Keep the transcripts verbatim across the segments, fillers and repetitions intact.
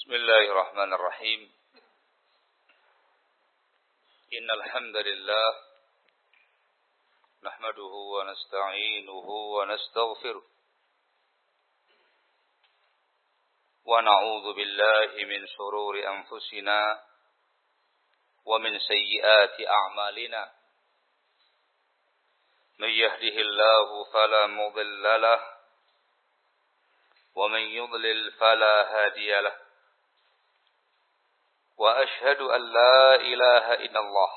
بسم الله الرحمن الرحيم إن الحمد لله نحمده ونستعينه ونستغفره ونعوذ بالله من شرور أنفسنا ومن سيئات أعمالنا من يهده الله فلا مضل له ومن يضلل فلا هادي له وأشهد أن لا إله إلا الله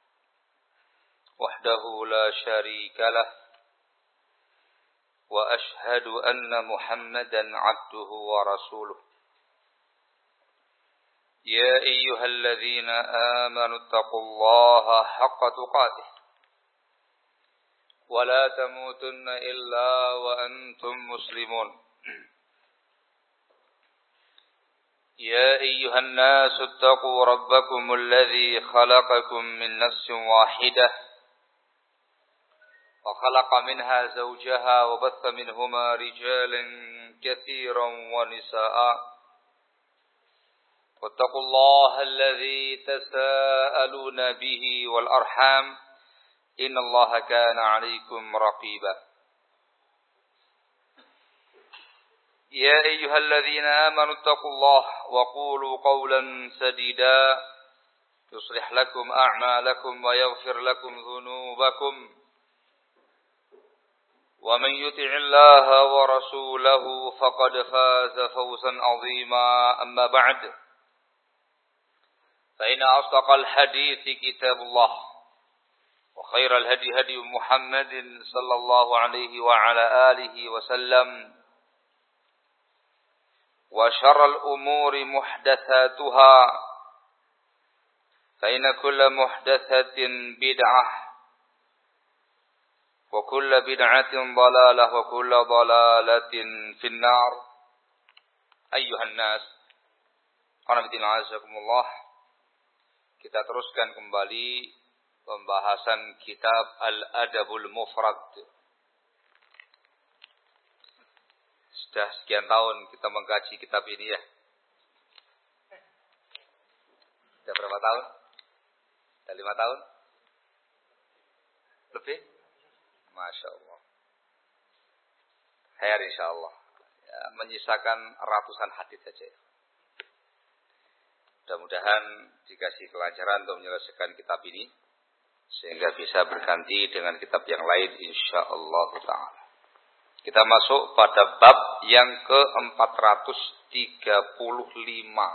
وحده لا شريك له وأشهد أن محمدا عبده ورسوله يا أيها الذين آمنوا اتقوا الله حق تقاته ولا تموتن إلا وأنتم مسلمون يا أيها الناس اتقوا ربكم الذي خلقكم من نفس واحدة وخلق منها زوجها وبث منهما رجالا كثيرا ونساء واتقوا الله الذي تساءلون به والأرحام إن الله كان عليكم رقيبا يا أيها الذين آمنوا اتقوا الله وقولوا قولا سديدا يصلح لكم أعمالكم ويغفر لكم ذنوبكم ومن يطع الله ورسوله فقد فاز فوزا عظيما أما بعد فإن أصدق الحديث كتاب الله وخير الهدي هدي محمد صلى الله عليه وعلى آله وسلم وشر الأمور محدثاتها فإن كل محدثة بدعة وكل بدعة ضلالة وكل ضلالة في النار أيها الناس Alhamdulillah. Kita teruskan kembali pembahasan kitab Al-Adabul Mufrad. Sudah sekian tahun kita mengkaji kitab ini ya. Sudah berapa tahun? Sudah lima tahun? Lebih? Masya Allah. Khair insya Allah. Ya, menyisakan ratusan hadis saja. Mudah-mudahan dikasih kelancaran untuk menyelesaikan kitab ini. Sehingga bisa berganti dengan kitab yang lain insya Allah ta'ala. Kita masuk pada bab yang ke empat ratus tiga puluh lima.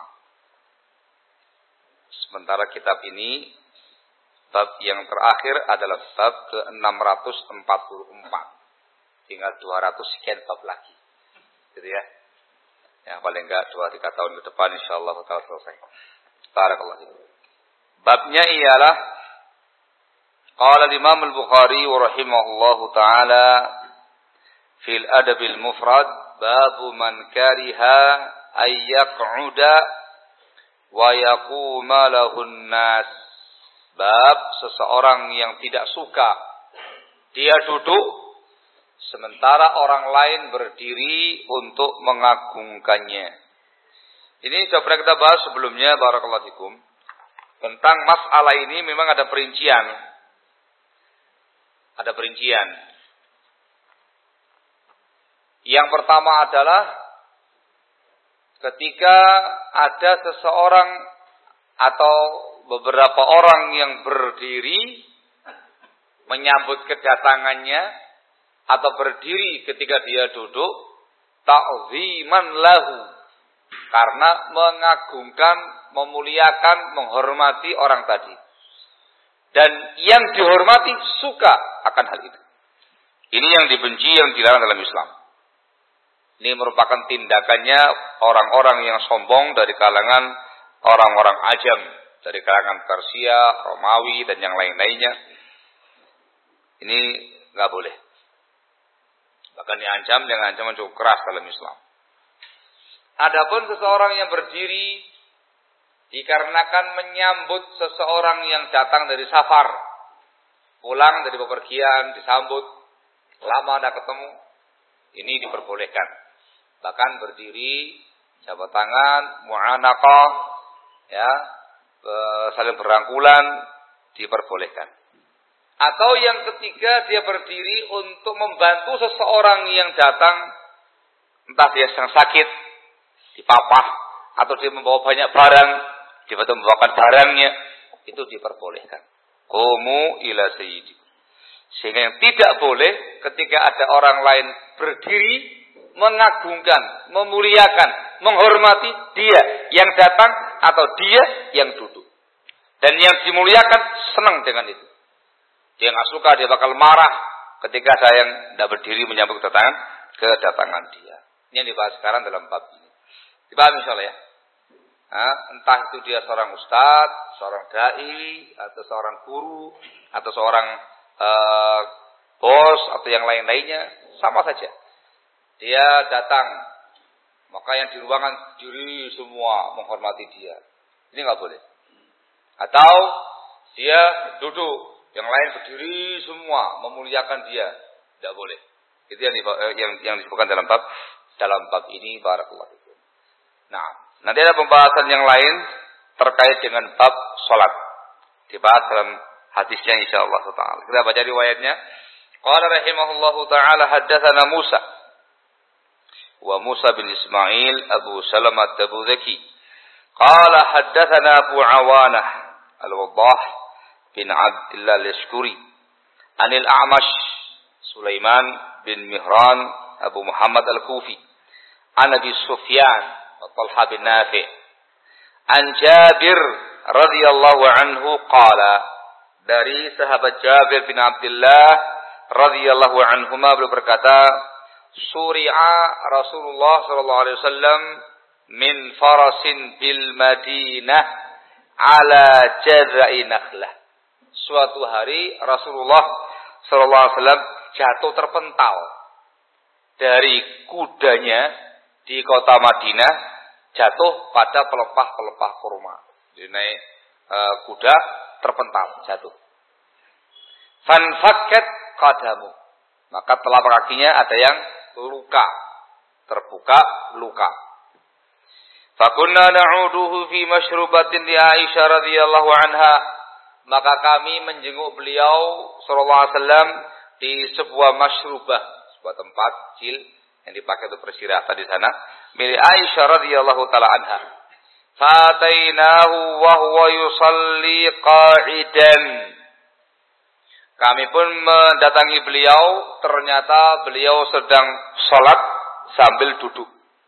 Sementara kitab ini, bab yang terakhir adalah bab ke enam ratus empat puluh empat. Tinggal dua ratus sekian bab lagi. Gitu ya. Ya paling enggak dua tiga tahun ke depan insyaallah bakal selesai. Barakallahu fiik. Babnya ialah qala Imam Al-Bukhari rahimahullahu taala fil adabil mufrad babu man kariha ay yaq'uda wa yaquma lahun nas. Bab seseorang yang tidak suka dia duduk sementara orang lain berdiri untuk mengagungkannya. Ini sudah pernah kita bahas sebelumnya barakallahu fikum. Tentang masalah ini memang ada perincian. Ada perincian. Yang pertama adalah ketika ada seseorang atau beberapa orang yang berdiri menyambut kedatangannya atau berdiri ketika dia duduk ta'ziman lahu karena mengagungkan, memuliakan, menghormati orang tadi. Dan yang dihormati suka akan hal itu. Ini yang dibenci, yang dilarang dalam Islam. Ini merupakan tindakannya orang-orang yang sombong dari kalangan orang-orang ajam. Dari kalangan Persia, Romawi, dan yang lain-lainnya. Ini nggak boleh. Bahkan diancam dengan ancaman cukup keras dalam Islam. Adapun seseorang yang berdiri dikarenakan menyambut seseorang yang datang dari safar. Pulang dari bepergian, disambut. Lama tidak ketemu. Ini diperbolehkan. Bahkan berdiri jabat tangan, mu'anaqah, ya, saling berangkulan diperbolehkan. Atau yang ketiga, dia berdiri untuk membantu seseorang yang datang, entah dia sedang sakit, dipapah, atau dia membawa banyak barang, dia bantu membawakan barangnya, itu diperbolehkan. Qumu ila sayyidikum. Sehingga yang tidak boleh ketika ada orang lain berdiri, mengagungkan, memuliakan, menghormati dia yang datang atau dia yang duduk. Dan yang dimuliakan senang dengan itu. Dia nggak suka, dia bakal marah ketika ada yang tidak berdiri menyambut kedatangan kedatangan dia. Ini yang dibahas sekarang dalam bab ini. Dipahami insyaallah ya. Nah, entah itu dia seorang ustadz, seorang dai, atau seorang guru, atau seorang uh, bos, atau yang lain-lainnya, sama saja. Dia datang, maka yang di ruangan diri semua menghormati dia. Ini nggak boleh. Atau dia duduk, yang lain berdiri semua memuliakan dia, tidak boleh. Itu yang yang, yang disebutkan dalam bab dalam bab ini. Barakallahu fikum. Nah, nanti ada pembahasan yang lain terkait dengan bab salat. Dibahas dalam hadisnya insyaallah taala. Kita baca riwayatnya. Qala rahimahullahu taala haddatsana Musa wa Musa bin Ismail Abu Salamah Tabuzaki. Qala haddatsana Abu Awanah Al-Waddah bin Abdullah Al-Yashkuri. Anil A'mash Sulaiman bin Mihran Abu Muhammad Al-Kufi. An Abi Sufyan Talha bin Nafi' an Jabir radhiyallahu anhu qala, dari sahabat Jabir bin Abdullah radhiyallahu anhuma beliau berkata, suri'a Rasulullah sallallahu alaihi wasallam min farasin bil Madinah ala jazai nakhlah. Suatu hari Rasulullah sallallahu alaihi wasallam jatuh terpental dari kudanya di kota Madinah, jatuh pada pelepah-pelepah kurma. Jadi naik e, kuda terpental, jatuh. Fanfakkat qadamu. Maka telapak kakinya ada yang luka, terbuka luka. Fakunna na'uduhu fi masyrubatin li Aisyah radhiyallahu anha. Maka kami menjenguk beliau sallallahu alaihi wasallam di sebuah masyrubah, sebuah tempat kecil yang dipakai untuk bersirahatan di sana, milik Aisyah radhiyallahu taala anha. Fatainahu wa huwa yusalli qa'idan. Kami pun mendatangi beliau, ternyata beliau sedang salat sambil duduk.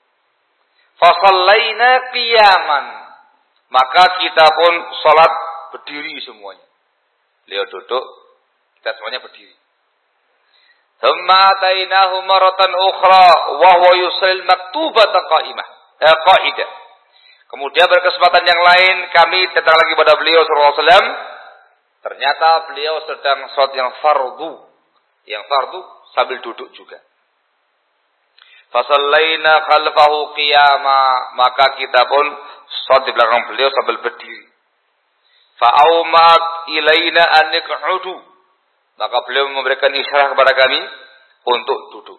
Fa shallaina qiyaman. Maka kita pun salat berdiri semuanya. Beliau duduk, kita semuanya berdiri. Thumma atainahu maratan ukhra wa huwa yusalli maktubata qa'imah. Eh, qa'idah. Kemudian berkesempatan yang lain kami datang lagi pada beliau sallallahu alaihi wasallam. Ternyata beliau sedang salat yang fardu. Yang fardu sambil duduk juga. Fasallaina khalfahu qiyama, maka kita pun salat di belakang beliau sambil berdiri. Fa'aumat ilaina an niq'udu, maka beliau memberikan isyarat kepada kami untuk duduk.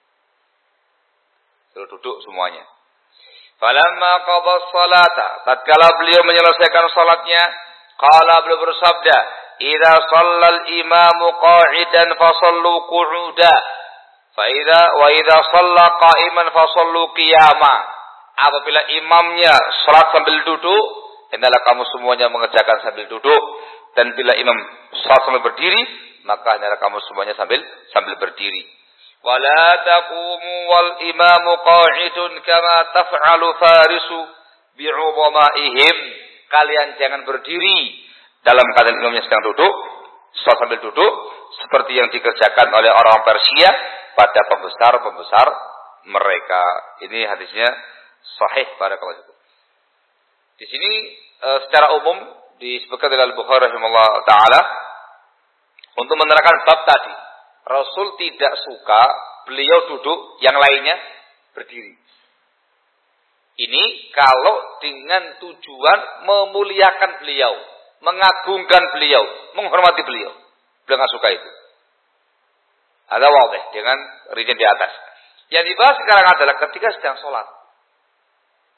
Suruh duduk semuanya. Falamma qada salata, tatkala beliau menyelesaikan salatnya, qala, beliau bersabda, idza shallal imamu qa'idan fasallu qu'uda, fa idza wa idza shalla qa'iman fasallu qiyama. Apabila imamnya salat sambil duduk, hendaklah kamu semuanya mengerjakan sambil duduk, dan bila imam salat sambil berdiri, maka hendaklah kamu semuanya sambil sambil berdiri. Wala taqumu wal imamu qa'idun kama taf'alu farisu bi'udhamaihim. Kalian jangan berdiri dalam keadaan imamnya sedang duduk, salat sambil duduk, seperti yang dikerjakan oleh orang Persia pada pembesar-pembesar mereka. Ini hadisnya sahih barakallahu fikum. Di sini e, secara umum disebutkan oleh Al-Bukhari rahimahullah taala untuk menerangkan bab tadi. Rasul tidak suka beliau duduk, yang lainnya berdiri. Ini kalau dengan tujuan memuliakan beliau, mengagungkan beliau, menghormati beliau. Beliau nggak suka itu. Ada wadih dengan rincian di atas. Yang dibahas sekarang adalah ketika sedang sholat.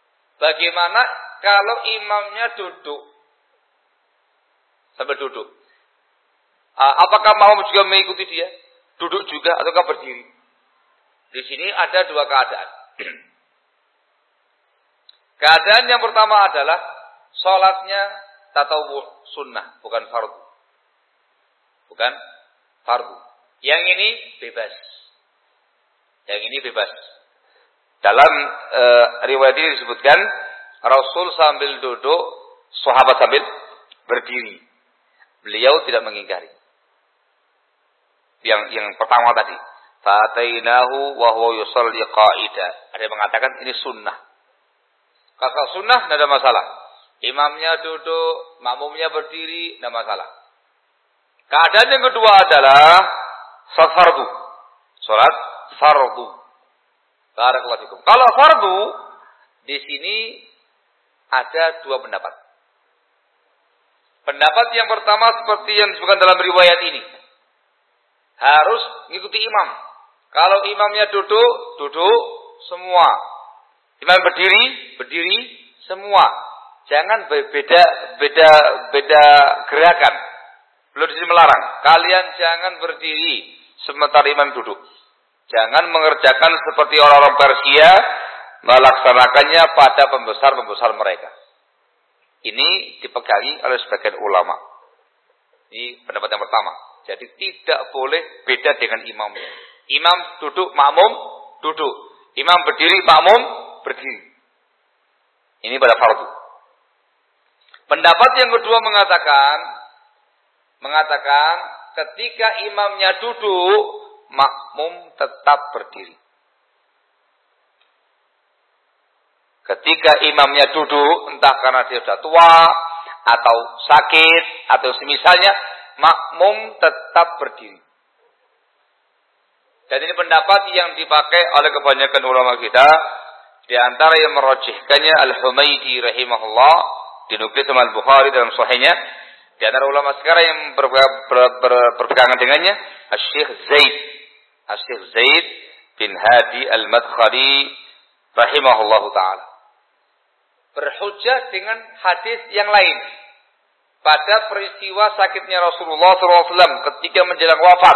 Bagaimana kalau imamnya duduk? Sambil duduk. Apakah makmum juga mengikuti dia? Duduk juga ataukah berdiri? Di sini ada dua keadaan. Keadaan yang pertama adalah sholatnya tatawwu, sunnah, bukan fardu. Bukan fardu. Yang ini bebas. Yang ini bebas. Dalam e, riwayat ini disebutkan Rasul sambil duduk, sahabat sambil berdiri. Beliau tidak mengingkari. Yang yang pertama tadi, fatainahu wa huwa yusalli qa'ida. Ada yang mengatakan ini sunnah. Kalau sunnah tidak ada masalah. Imamnya duduk, makmumnya berdiri, tidak masalah. Keadaan yang kedua adalah salat fardu. Salat fardu. Barakallahu fikum. Kalau fardu di sini ada dua pendapat. Pendapat yang pertama seperti yang disebutkan dalam riwayat ini. Harus mengikuti imam. Kalau imamnya duduk, duduk semua. Imam berdiri, berdiri semua. Jangan beda beda beda gerakan. Belum di sini melarang. Kalian jangan berdiri sementara imam duduk. Jangan mengerjakan seperti orang-orang Persia melaksanakannya pada pembesar-pembesar mereka. Ini dipegangi oleh sebagian ulama. Ini pendapat yang pertama. Jadi tidak boleh beda dengan imamnya. Imam duduk, makmum duduk. Imam berdiri, makmum berdiri. Ini pada fardu. Pendapat yang kedua mengatakan, mengatakan ketika imamnya duduk, makmum tetap berdiri. Ketika imamnya duduk, entah karena dia sudah tua, atau sakit, atau semisalnya, makmum tetap berdiri. Dan ini pendapat yang dipakai oleh kebanyakan ulama kita. Di antara yang merojihkannya Al-Humaydi rahimahullah, dinukil sama Al-Bukhari dalam sahihnya. Di antara ulama sekarang yang ber, ber, ber, berpegangan dengannya, Asy-Syaikh Zaid. Asy-Syaikh Zaid bin Hadi Al-Madkhali rahimahullahu ta'ala. Berhujjah dengan hadis yang lain. Pada peristiwa sakitnya Rasulullah shallallahu alaihi wasallam ketika menjelang wafat.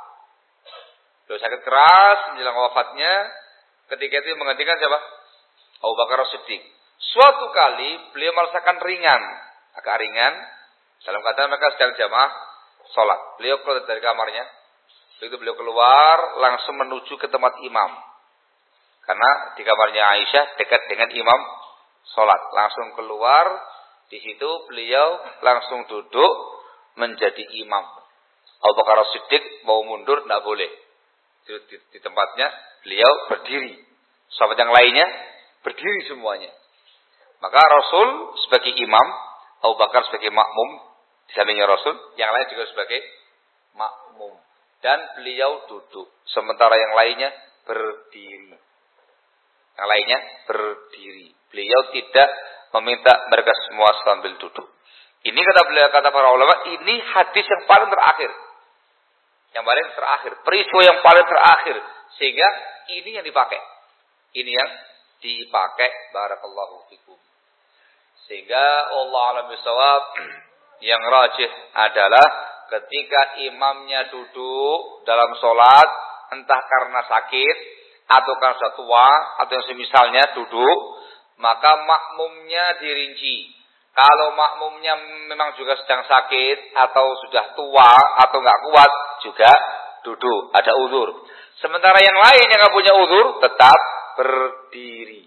Beliau sakit keras menjelang wafatnya. Ketika itu menggantikan siapa? Abu Bakar As-Siddiq. Suatu kali beliau merasakan ringan. Agak ringan. Dalam keadaan mereka sedang jamaah sholat. Beliau keluar dari kamarnya. Begitu beliau keluar langsung menuju ke tempat imam. Karena di kamarnya Aisyah dekat dengan imam sholat. Langsung keluar. Di situ beliau langsung duduk menjadi imam. Abu Bakar As-Siddiq mau mundur tidak boleh. Di, di, di tempatnya beliau berdiri. Sahabat yang lainnya berdiri semuanya. Maka Rasul sebagai imam, Abu Bakar sebagai makmum di sampingnya Rasul, yang lain juga sebagai makmum. Dan beliau duduk, sementara yang lainnya berdiri. Yang lainnya berdiri. Beliau tidak meminta mereka semua sambil duduk. Ini kata beliau, kata para ulama, ini hadis yang paling terakhir. Yang paling terakhir, peristiwa yang paling terakhir, sehingga ini yang dipakai. Ini yang dipakai. Barakallahu fikum. Sehingga Allah a'lam bishawab, yang rajih adalah ketika imamnya duduk dalam sholat, entah karena sakit atau karena sudah tua atau yang semisalnya duduk, maka makmumnya dirinci. Kalau makmumnya memang juga sedang sakit atau sudah tua atau nggak kuat, juga duduk, ada uzur. Sementara yang lain yang nggak punya uzur tetap berdiri.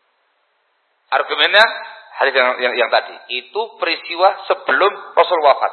Argumennya hadis yang, yang, yang tadi itu peristiwa sebelum Rasul wafat.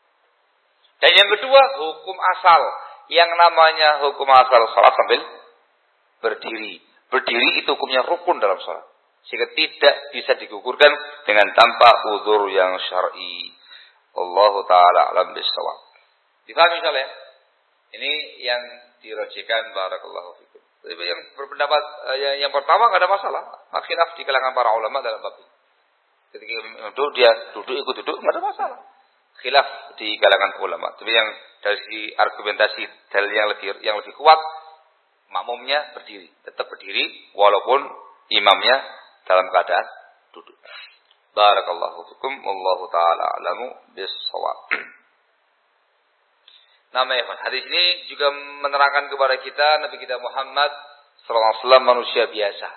Dan yang kedua hukum asal, yang namanya hukum asal salat sambil berdiri. Berdiri itu hukumnya rukun dalam salat. Sehingga tidak bisa digugurkan dengan tanpa uzur yang syar'i. Allahu ta'ala alam bisawab. Difahami misalnya? Ini yang dirojihkan barakallahu fikum. Yang berpendapat yang, yang pertama enggak ada masalah. Khilaf di kalangan para ulama dalam bab ini. Ketika duduk dia duduk ikut duduk enggak ada masalah. Khilaf di kalangan ulama. Tapi yang dari argumentasi dalil yang lebih yang lebih kuat, makmumnya berdiri, tetap berdiri walaupun imamnya dalam keadaan duduk. Barakallahu fikum, wallahu taala a'lamu bis-shawab. Nama ya, hadis ini juga menerangkan kepada kita Nabi kita Muhammad sallallahu alaihi wasallam manusia biasa.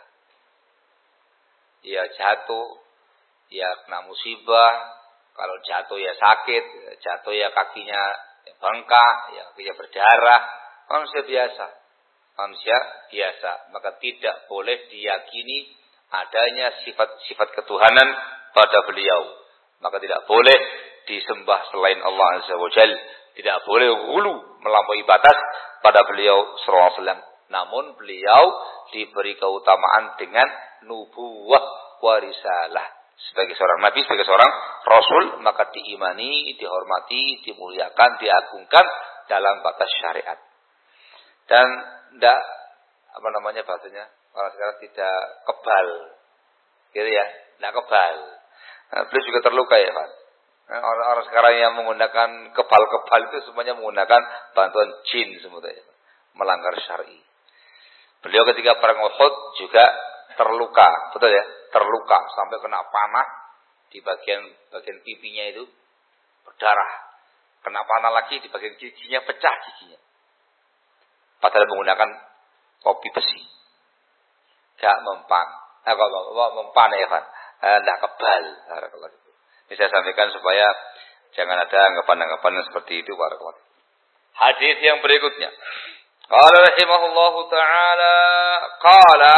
Ya jatuh, ya kena musibah, kalau jatuh ya sakit, jatuh ya kakinya bengkak, ya kakinya berdarah, manusia biasa. Manusia biasa, maka tidak boleh diyakini adanya sifat-sifat ketuhanan pada beliau. Maka tidak boleh disembah selain Allah Azza wa Jalla. Tidak boleh ghulu melampaui batas pada beliau sallallahu alaihi wasallam. Namun beliau diberi keutamaan dengan nubuwah wa risalah. Sebagai seorang nabi, sebagai seorang rasul, maka diimani, dihormati, dimuliakan, diagungkan dalam batas syariat. Dan tidak, apa namanya bahasanya, orang sekarang tidak kebal. Gitu ya, tidak kebal. Nah, beliau juga terluka ya Pak. Orang-orang sekarang yang menggunakan kebal-kebal itu semuanya menggunakan bantuan jin semuanya, melanggar syar'i. Beliau ketika perang Uhud juga terluka, betul ya, terluka sampai kena panah di bagian bagian pipinya itu berdarah, kena panah lagi di bagian giginya pecah giginya. Padahal menggunakan topi besi, gak mempan, eh kok mempan ya kan, tidak kebal. Ini saya sampaikan supaya jangan ada anggapan-anggapan seperti itu para kawan. Hadis yang berikutnya. Qala rahimahullahu taala qala,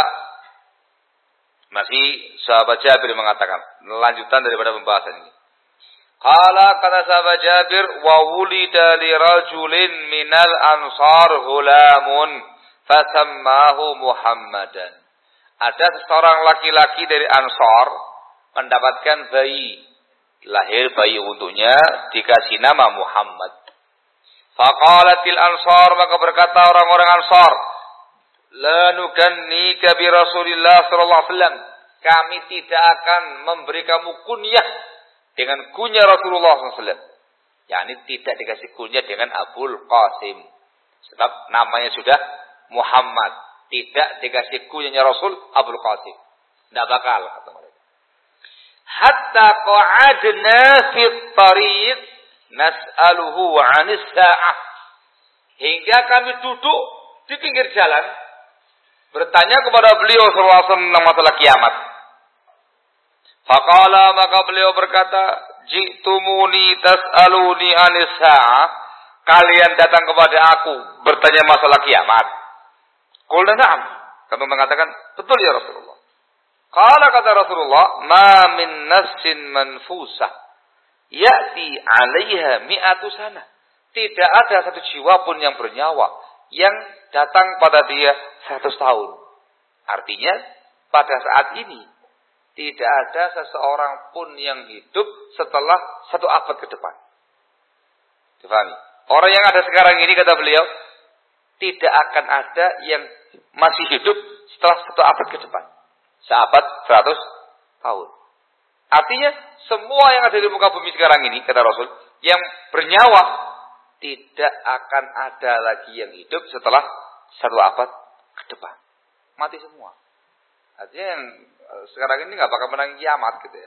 masih sahabat Jabir mengatakan, lanjutan daripada pembahasan ini. Qala kata sahabat Jabir, wa wulida li rajulin minal ansar ghulamun fasammahu Muhammadan. Ada seorang laki-laki dari Ansar mendapatkan bayi. Lahir bayi untuknya, dikasih nama Muhammad. Faqalatil ansar, maka berkata orang-orang Ansar, la nukannika bi Rasulillah sallallahu alaihi wasallam, kami tidak akan memberi kamu kunyah dengan kunyah Rasulullah sallallahu alaihi wasallam. yakni tidak dikasih kunyah dengan Abul Qasim, sebab namanya sudah Muhammad, tidak dikasih kunyahnya Rasul Abul Qasim, tidak bakal kata mereka. Hatta qa'adna fi tariq nas'aluhu 'anis sa'ah, hingga kami duduk di pinggir jalan bertanya kepada beliau sallallahu alaihi wasallam tentang masalah kiamat. Faqala, maka beliau berkata, ji'tumuni tas'aluni 'anis sa'ah, kalian datang kepada aku bertanya masalah kiamat. Qulna na'am, kami mengatakan betul ya Rasulullah. Qala kata Rasulullah, ma min nafsin manfusah ya'ti 'alaiha mi'atu sana. Tidak ada satu jiwa pun yang bernyawa yang datang pada dia seratus tahun. Artinya pada saat ini tidak ada seseorang pun yang hidup setelah satu abad ke depan. Difahami? Orang yang ada sekarang ini kata beliau tidak akan ada yang masih hidup setelah satu abad ke depan. Seabad seratus tahun. Artinya semua yang ada di muka bumi sekarang ini, kata Rasul, yang bernyawa tidak akan ada lagi yang hidup setelah satu abad ke depan. Mati semua. Artinya yang sekarang ini nggak bakal menang kiamat gitu ya.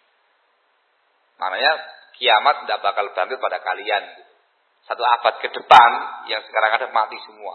Maknanya kiamat tidak bakal bangkit pada kalian. Gitu. Satu abad ke depan yang sekarang ada mati semua.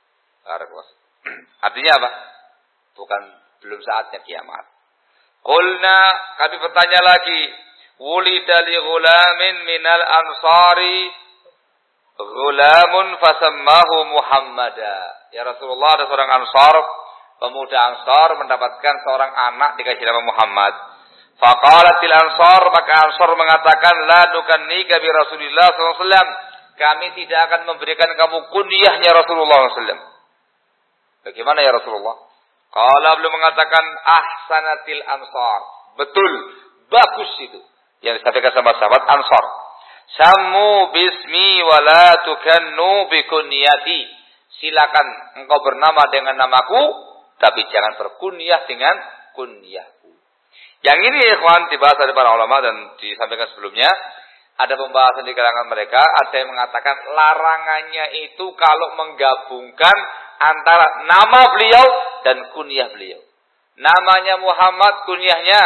Artinya apa? Bukan belum saatnya kiamat. Qulna, kami bertanya lagi, wulida li ghulamin minal ansari ghulamun fasammahu Muhammada. Ya Rasulullah, ada seorang Ansar, pemuda Ansar mendapatkan seorang anak dikasih nama Muhammad. Faqalatil Ansar, maka Ansar mengatakan, la nukannika bi Rasulillah sallallahu alaihi wasallam, kami tidak akan memberikan kamu kunyahnya Rasulullah sallallahu alaihi wasallam. Bagaimana ya Rasulullah? Qala, beliau mengatakan, ahsanatil Ansar. Betul, bagus itu yang disampaikan sama sahabat Ansar. Sammu bismi wa la tukannu bi kunyati. Silakan engkau bernama dengan namaku, tapi jangan berkunyah dengan kunyahku. Yang ini ikhwan dibahas oleh para ulama dan disampaikan sebelumnya. Ada pembahasan di kalangan mereka, ada yang mengatakan larangannya itu kalau menggabungkan antara nama beliau dan kunyah beliau. Namanya Muhammad, kunyahnya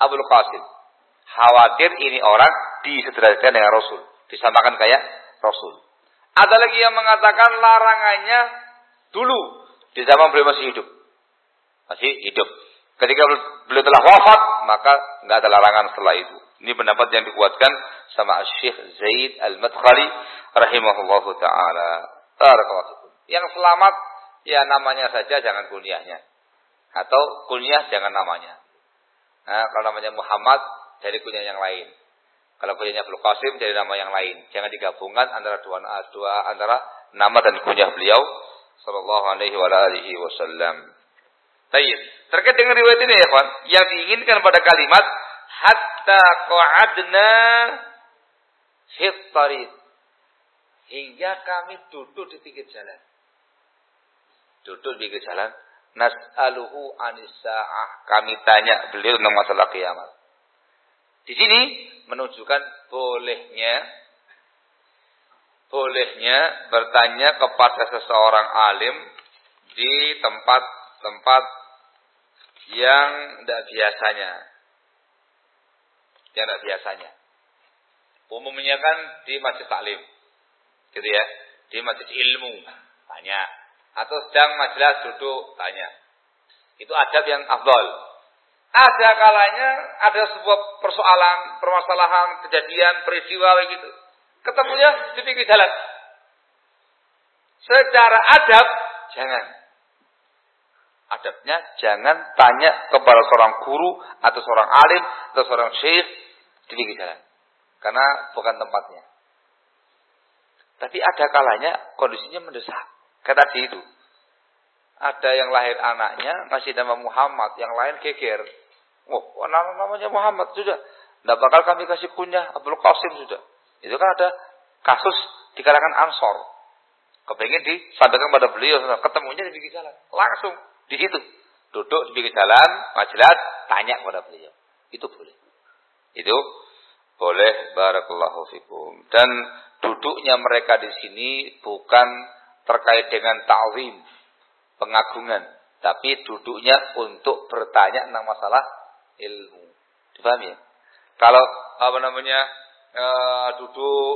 Abul Qasim. Khawatir ini orang disederajatkan dengan Rasul, disamakan kayak Rasul. Ada lagi yang mengatakan larangannya dulu di zaman beliau masih hidup. Masih hidup. Ketika beliau telah wafat, maka enggak ada larangan setelah itu. Ini pendapat yang dikuatkan sama Syekh Zaid Al-Madkhali rahimahullahu taala. Barakallahu. Yang selamat ya namanya saja, jangan kunyahnya. Atau kunyah jangan namanya. Nah, kalau namanya Muhammad dari kunyah yang lain. Kalau kunyahnya Abdul Qasim dari nama yang lain. Jangan digabungkan antara dua, dua antara nama dan kunyah beliau sallallahu alaihi wa alihi wasallam. Baik. Terkait dengan riwayat ini ya, kawan, yang diinginkan pada kalimat hatta qa'adna fit tariq, hingga kami duduk di pinggir jalan. Duduk di pinggir jalan, nas'aluhu anis sa'ah, kami tanya beliau tentang masalah kiamat. Di sini menunjukkan bolehnya bolehnya bertanya kepada seseorang alim di tempat-tempat yang tidak biasanya. Yang tidak biasanya. Umumnya kan di masjid taklim. Gitu ya. Di masjid ilmu. Tanya. Atau sedang majelis duduk. Tanya. Itu adab yang afdal. Ada kalanya ada sebuah persoalan, permasalahan, kejadian, peristiwa begitu. Ketemunya di pinggir jalan. Secara adab, jangan. Adabnya jangan tanya kepada seorang guru atau seorang alim atau seorang syekh di pinggir jalan. Karena bukan tempatnya. Tapi ada kalanya kondisinya mendesak. Kayak tadi itu. Ada yang lahir anaknya masih nama Muhammad, yang lain geger. Oh, namanya Muhammad sudah. Tidak bakal kami kasih kunyah Abdul Qasim sudah. Itu kan ada kasus di kalangan Ansor. Kepengen disampaikan pada beliau, ketemunya di pinggir jalan. Langsung di situ. Duduk di pinggir jalan, majelis, tanya kepada beliau. Itu boleh. Itu boleh, barakallahu fikum. Dan duduknya mereka di sini bukan terkait dengan ta'zim, pengagungan, tapi duduknya untuk bertanya tentang masalah ilmu. Dipahami ya? Kalau apa namanya e, duduk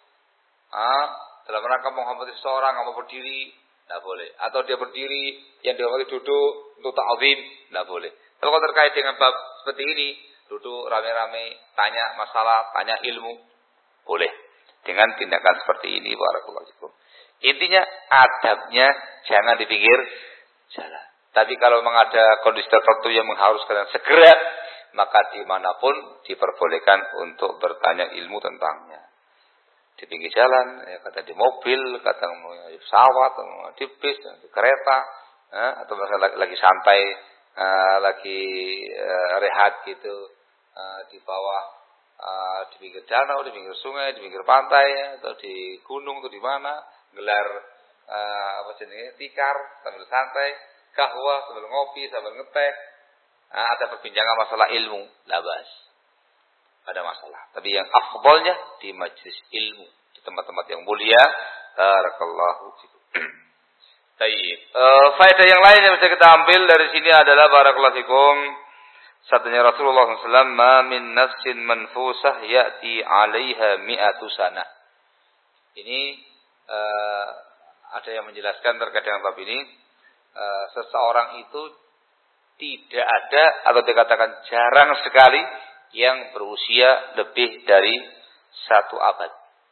ah, dalam rangka menghormati seorang, mau berdiri, tidak boleh. Atau dia berdiri, yang dihormati duduk untuk ta'zim, tidak boleh. Tapi kalau terkait dengan bab seperti ini, duduk rame-rame, tanya masalah, tanya ilmu, boleh. Dengan tindakan seperti ini, barakallahu fikum. Intinya adabnya jangan di pinggir jalan. Tapi kalau memang ada kondisi tertentu yang mengharuskan segera, maka dimanapun diperbolehkan untuk bertanya ilmu tentangnya. Di pinggir jalan, ya, kata di mobil, kata di pesawat, di bis, di kereta, eh, atau misalnya lagi santai, eh, lagi eh, rehat gitu, eh, di bawah, eh, di pinggir danau, di pinggir sungai, di pinggir pantai, atau di gunung, atau di mana, gelar eh, apa jenisnya, tikar sambil santai. Kahwa sambil ngopi, sambil ngeteh. Nah, ada perbincangan masalah ilmu, labas. Ada masalah. Tapi yang afdalnya di majlis ilmu, di tempat-tempat yang mulia. Barakallahu fikum. Baik. Uh, faedah yang lain yang bisa kita ambil dari sini adalah barakallahu fikum. Sabdanya Rasulullah sallallahu alaihi wasallam, "Ma min nafsin manfusah ya'ti 'alaiha mi'atu sanah." Ini uh, ada yang menjelaskan terkait dengan bab ini. Uh, seseorang itu tidak ada atau dikatakan jarang sekali yang berusia lebih dari satu abad.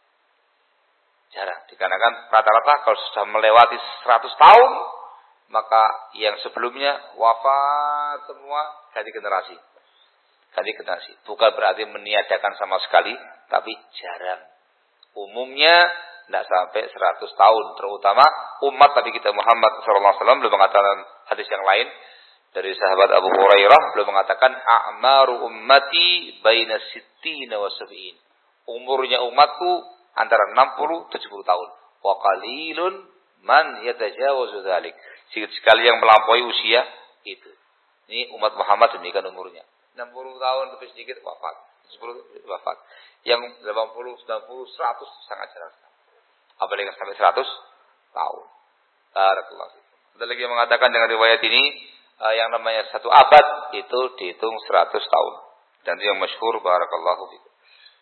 Jarang. Dikarenakan rata-rata kalau sudah melewati seratus tahun, maka yang sebelumnya wafat semua, ganti generasi. Ganti generasi. Bukan berarti meniadakan sama sekali, tapi jarang. Umumnya tidak sampai seratus tahun, terutama umat Nabi kita Muhammad shallallahu alaihi wasallam. Beliau mengatakan hadis yang lain dari sahabat Abu Hurairah, beliau mengatakan a'maru ummati baina sittina wa sab'in. Umurnya umatku antara enam puluh tujuh puluh tahun. Wa qalilun man yatajawazu dzalik. Sedikit sekali yang melampaui usia itu. Ini umat Muhammad demikian umurnya. enam puluh tahun lebih sedikit wafat. sepuluh wafat. Yang delapan puluh, sembilan puluh, seratus sangat jarang. Apalagi sampai seratus tahun. Barakallahu fikum. Ada lagi yang mengatakan dengan riwayat ini, uh, yang namanya satu abad itu dihitung seratus tahun. Dan itu yang masyhur barakallahu fikum.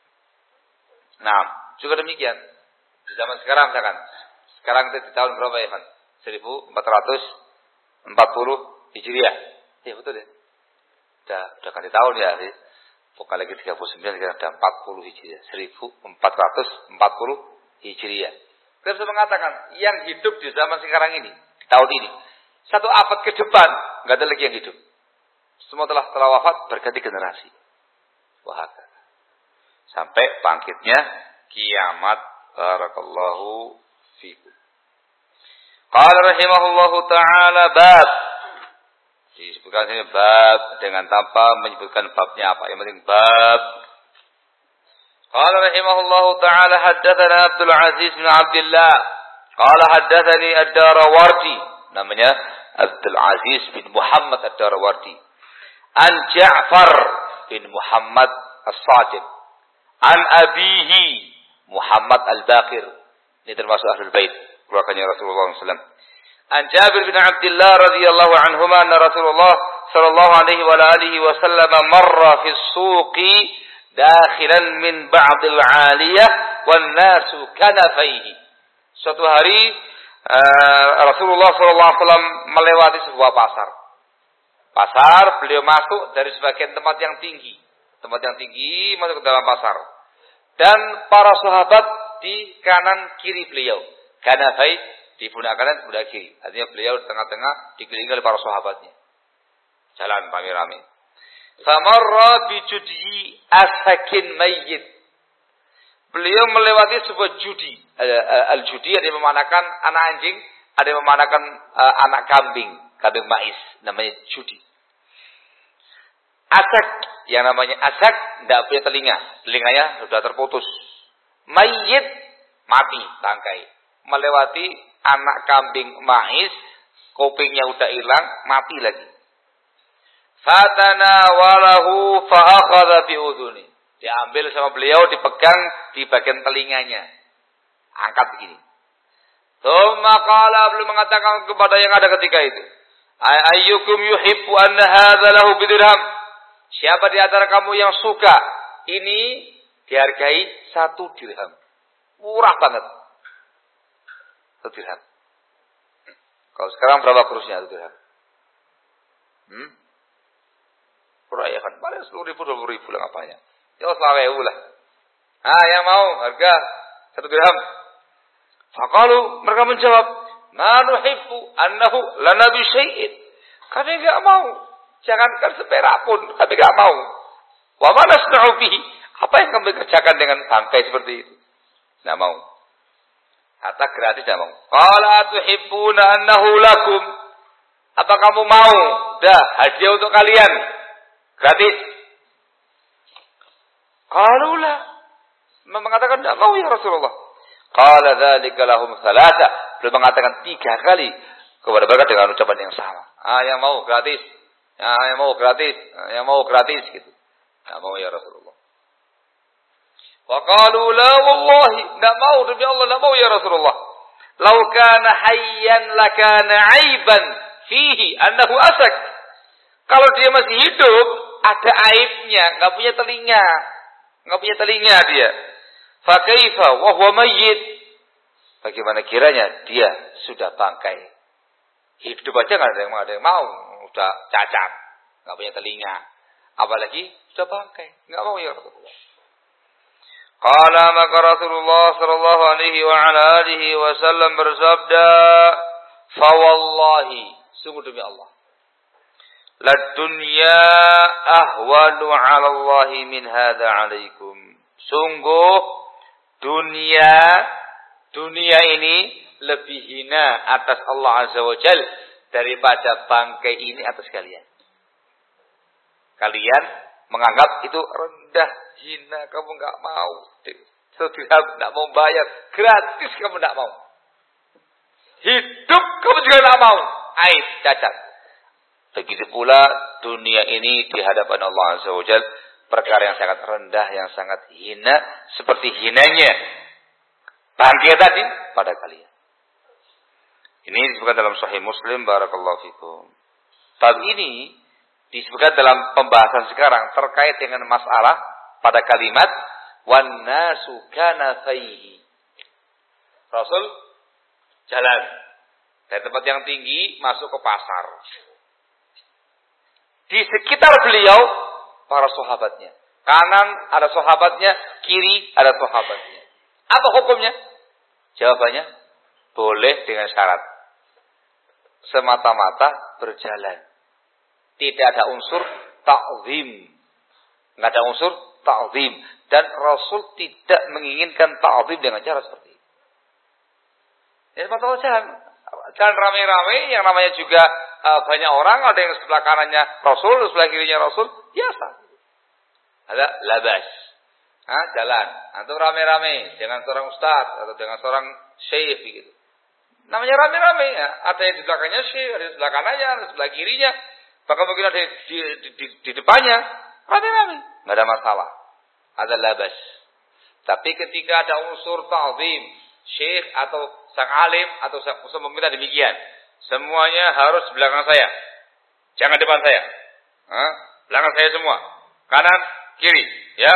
Nah, juga demikian di zaman sekarang misalkan. Sekarang kita di tahun berapa ya, Van? seribu empat ratus empat puluh Hijriah. Ya betul ya. Udah udah ganti tahun ya sih. Bukan lagi tiga puluh sembilan, sekarang ada empat puluh Hijriah. seribu empat ratus empat puluh Hijriah. Kita bisa mengatakan yang hidup di zaman sekarang ini, di tahun ini, satu abad ke depan enggak ada lagi yang hidup. Semua telah telah wafat, berganti generasi. Wah, sampai bangkitnya kiamat. Barakallahu fikum. Qala rahimahullahu ta'ala bab. Disebutkan sini bab dengan tanpa menyebutkan babnya apa. Yang penting bab. Qala rahimahullahu ta'ala haddatsana Abdul Aziz bin Abdullah. Qala haddatsani Ad-Darawardi. Namanya Abdul Aziz bin Muhammad Ad-Darawardi. An Ja'far bin Muhammad As-Sadiq. An abihi Muhammad Al-Baqir. Ini termasuk Ahlul Bait, keluarganya Rasulullah sallallahu alaihi wasallam. An Jabir bin Abdullah radhiyallahu anhuma anna Rasulullah sallallahu alaihi wa alihi wasallam marra fi as-suqi dakhilan min ba'd al-'aliyah wan nasu kanafaihi. Suatu hari uh, Rasulullah sallallahu alaihi wasallam melewati sebuah pasar. Pasar, beliau masuk dari sebagian tempat yang tinggi. Tempat yang tinggi masuk ke dalam pasar. Dan para sahabat di kanan kiri beliau. Kanafai di pundak kanan, pundak kiri. Artinya beliau di tengah-tengah dikelilingi oleh para sahabatnya. Jalan rame-rame. Famarra bijudi asakin mayyit. Beliau melewati sebuah judi. Al-judi ada yang memanakan anak anjing, ada yang memanakan uh, anak kambing, kambing mais, namanya judi. Asak, yang namanya asak tidak punya telinga, telinganya sudah terputus. Mayyit, mati, bangkai. Melewati anak kambing mais, kupingnya udah hilang, mati lagi. Fatana walahu fa'akhadha bi udhuni. Diambil sama beliau, dipegang di bagian telinganya. Angkat begini. Tsumma qala, beliau mengatakan kepada yang ada ketika itu, ayyukum yuhibbu anna hadza lahu bidirham. Siapa di antara kamu yang suka ini dihargai satu dirham? Murah banget. Satu dirham. Kalau sekarang berapa kurusnya satu dirham? Hmm? Murah ya kan? Paling sepuluh ribu, dua puluh ribu lah apanya. Ya selawewu lah. Ah, yang mau harga satu dirham. Faqalu, mereka menjawab, ma nuhibbu annahu lana bi syai'in. Kami enggak mau. Jangankan seperak pun, kami enggak mau. Wa ma nasna'u bihi. Apa yang kami kerjakan dengan bangkai seperti itu? Enggak mau. Kata gratis enggak mau. Qala tuhibbuna annahu lakum. Apa kamu mau? Dah, hadiah untuk kalian. Gratis. Qalulah. Mengatakan enggak mau ya Rasulullah. Qala dzalika lahum thalatha. Beliau mengatakan tiga kali kepada mereka dengan ucapan yang sama. Ah, yang mau gratis. Ah, yang mau gratis. Ah, yang mau gratis gitu. Enggak mau ya Rasulullah. Wa qalu la wallahi, enggak mau demi Allah, enggak mau ya Rasulullah. Lau kana hayyan lakana aiban fihi annahu asak. Kalau dia masih hidup, ada aibnya, enggak punya telinga. Enggak punya telinga dia. Fa kaifa wa huwa mayyit? Bagaimana kiranya dia sudah bangkai? Hidup aja enggak ada yang mau, ada yang mau, udah cacat, enggak punya telinga. Apalagi sudah bangkai, enggak mau ya Rasulullah. Qala maka Rasulullah sallallahu alaihi wa ala alihi wasallam bersabda, "Fa wallahi, sungguh demi Allah, la dunya ahwanu 'ala Allah min hadza 'alaikum." Sungguh dunia dunia ini lebih hina atas Allah Azza wa Jalla daripada bangkai ini atas kalian. Kalian menganggap itu rendah, hina, kamu enggak mau. Setiap enggak mau bayar, gratis kamu enggak mau. Hidup kamu juga enggak mau. Aib, cacat. Begitu pula dunia ini di hadapan Allah Azza wa Jalla perkara yang sangat rendah, yang sangat hina, seperti hinanya bangkai tadi pada kalian. Ini disebutkan dalam Sahih Muslim, barakallahu fikum. Bab ini Disebutkan dalam pembahasan sekarang terkait dengan masalah pada kalimat wan nasu kana faihi. Rasul jalan dari tempat yang tinggi masuk ke pasar. Di sekitar beliau para sahabatnya. Kanan ada sahabatnya, kiri ada sahabatnya. Apa hukumnya? Jawabannya boleh dengan syarat. Semata-mata berjalan. Tidak ada unsur ta'zim. Enggak ada unsur ta'zim. Dan Rasul tidak menginginkan ta'zim dengan cara seperti itu. Ya semata-mata jalan. Jalan rame-rame yang namanya juga uh, banyak orang. Ada yang sebelah kanannya Rasul, sebelah kirinya Rasul. Biasa. Ada labas. Hah, jalan. Antum rame-rame. Dengan seorang ustaz. Atau dengan seorang syekh begitu. Namanya rame-rame ya. Ada yang di belakangnya syekh. Ada yang di sebelah kanannya. Ada yang sebelah kirinya. Bahkan mungkin ada di, di, di, di depannya. Rame-rame. Nggak ada masalah. Ada labas. Tapi ketika ada unsur ta'zim. Syekh atau sang alim. Atau sang usul meminta demikian. Semuanya harus belakang saya. Jangan depan saya. Hah? Belakang saya semua. Kanan, kiri. Ya.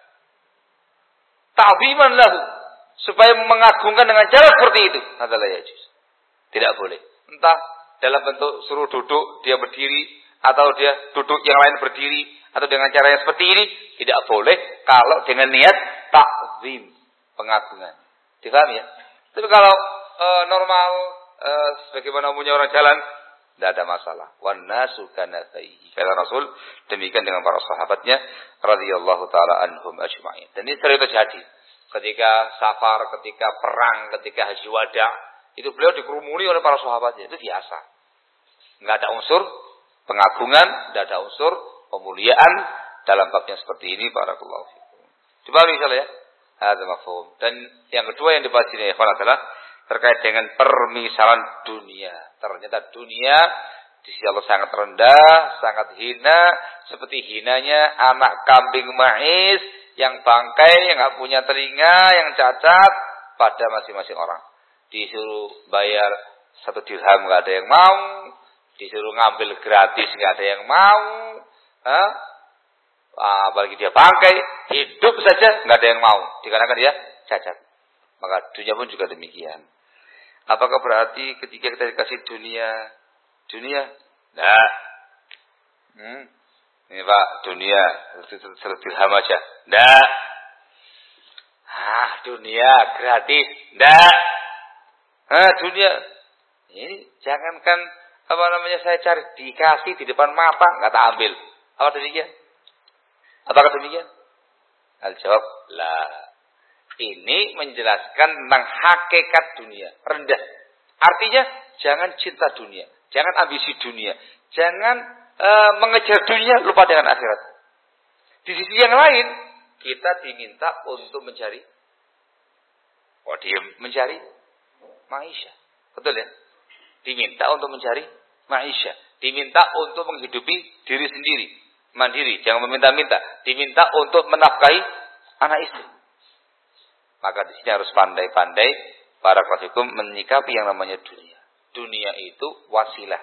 Ta'ziman lahu. Supaya mengagungkan dengan cara seperti itu. Adalah yajuz. Tidak boleh. Entah dalam bentuk suruh duduk, dia berdiri. Atau dia duduk yang lain berdiri. Atau dengan cara yang seperti ini. Tidak boleh. Kalau dengan niat ta'zim. Pengagungan. Difahami ya? Tapi kalau e, normal. E, sebagaimana umumnya orang jalan. Tidak ada masalah. Wan nasu kana faihi. Kata Rasul. Demikian dengan para sahabatnya. Radhiyallahu ta'ala anhum ajma'in. Dan ini sering terjadi. Ketika safar, ketika perang, ketika haji wada. Itu beliau dikerumuni oleh para sahabatnya. Itu biasa. Enggak ada unsur pengagungan, tidak ada unsur pemuliaan dalam babnya seperti ini. Barakallahu fikum. Dipahami insyaallah ya? Hadza mafhum. Dan yang kedua yang dibahas ini adalah terkait dengan permisalan dunia. Ternyata dunia di sisi Allah sangat rendah, sangat hina, seperti hinanya anak kambing mais yang bangkai, yang enggak punya telinga, yang cacat pada masing-masing orang. Disuruh bayar satu dirham enggak ada yang mau. Disuruh ngambil gratis nggak ada yang mau, Hah? Apalagi dia bangkai, hidup saja nggak ada yang mau, dikarenakan dia cacat. Maka dunia pun juga demikian. Apakah berarti ketika kita dikasih dunia, dunia, nah, hmm, ini Pak dunia, satu dirham aja, nah, ah dunia gratis, nah, ah dunia, ini jangankan apa namanya saya cari dikasih di depan mata nggak tak ambil. Apa demikian? Apakah demikian? Al-jawab la. Ini menjelaskan tentang hakikat dunia rendah. Artinya jangan cinta dunia, jangan ambisi dunia, jangan e, mengejar dunia lupa dengan akhirat. Di sisi yang lain kita diminta untuk mencari, oh dia mencari maisha, betul ya? Diminta untuk mencari maisha. Diminta untuk menghidupi diri sendiri. Mandiri. Jangan meminta-minta. Diminta untuk menafkahi anak istri. Maka di sini harus pandai-pandai para klasikum menyikapi yang namanya dunia. Dunia itu wasilah.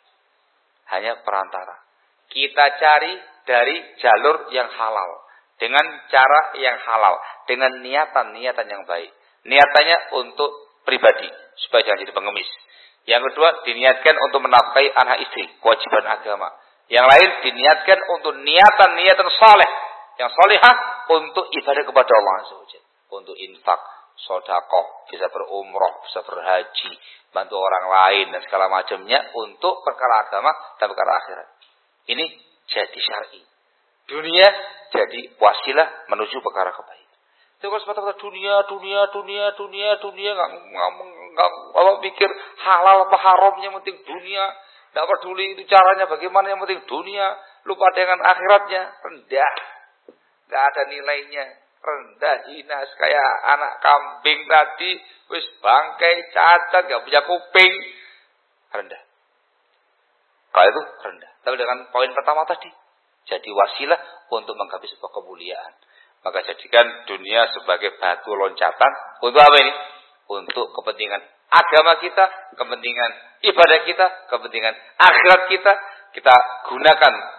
Hanya perantara. Kita cari dari jalur yang halal. Dengan cara yang halal. Dengan niatan-niatan yang baik. Niatannya untuk pribadi. Supaya jangan jadi pengemis. Yang kedua, diniatkan untuk menafkahi anak istri. Kewajiban agama. Yang lain, diniatkan untuk niatan-niatan saleh. Yang salihah, untuk ibadah kepada Allah Azza wa Jalla. Untuk infak, sedekah, bisa berumrah, bisa berhaji. Bantu orang lain dan segala macamnya. Untuk perkara agama dan perkara akhirat. Ini jadi syar'i. Dunia jadi wasilah menuju perkara kebaikan. Itu kalau semata-mata dunia, dunia, dunia, dunia, dunia, nggak nggak kalau pikir halal apa haramnya, yang penting dunia, nggak peduli itu caranya bagaimana, yang penting dunia, lupa dengan akhiratnya, rendah, nggak ada nilainya, rendah, hina, kayak anak kambing tadi, wis bangkai, cacat, nggak punya kuping, rendah. Kalau itu rendah. Tapi dengan poin pertama tadi, jadi wasilah untuk menggapai sebuah kemuliaan. Maka jadikan dunia sebagai batu loncatan. Untuk apa ini? Untuk kepentingan agama kita, kepentingan ibadah kita, kepentingan akhirat kita. Kita gunakan